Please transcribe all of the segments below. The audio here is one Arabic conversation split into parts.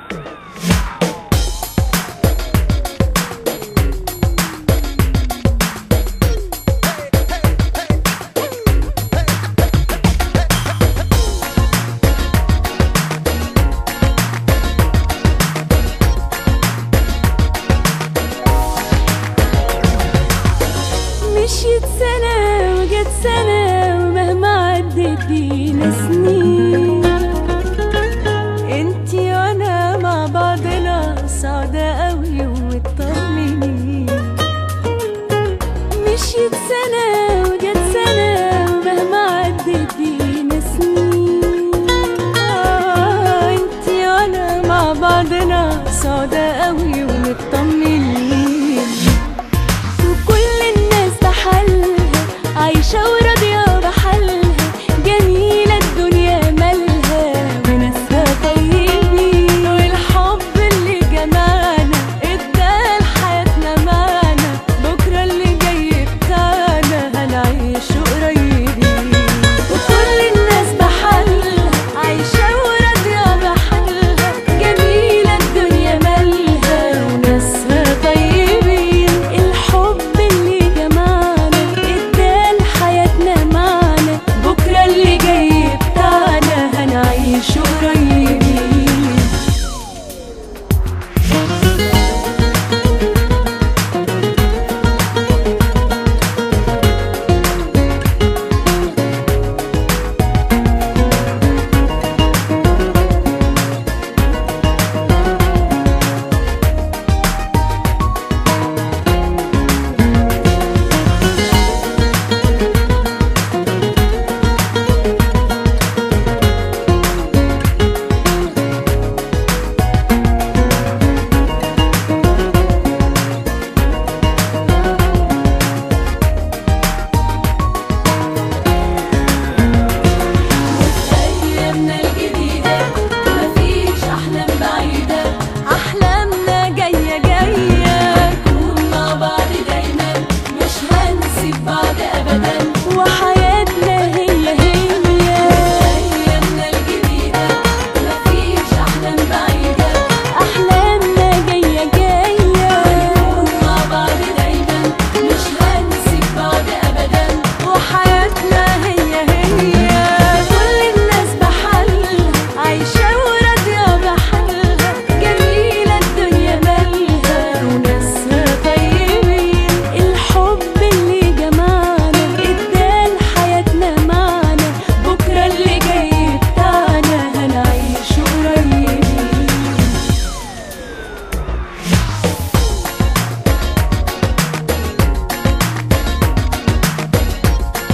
مشيت سنة وجت سنة ومهما عدت بينا سنين، انتي وانا مع بعضنا سعداء قوي ومطمنين. مشيت سنة وجت سنة ومهما عدت بينا سنين، انتي وانا مع بعضنا سعداء قوي ومطمنين. عايشة وراضية بحالها، جميلة الدنيا مالها وناسها طيبين، والحب اللي جمعنا ادى لحياتنا معنى، بكرة اللي جاي بتاعنا هنعيشه قريبين. وكل الناس بحالها عايشة وراضية بحالها، جميلة الدنيا مالها وناسها طيبين، الحب اللي جمعنا بكرة اللي جاي بتاعنا هنعيشه قريبين.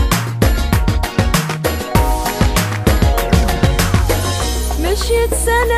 مشيت سنة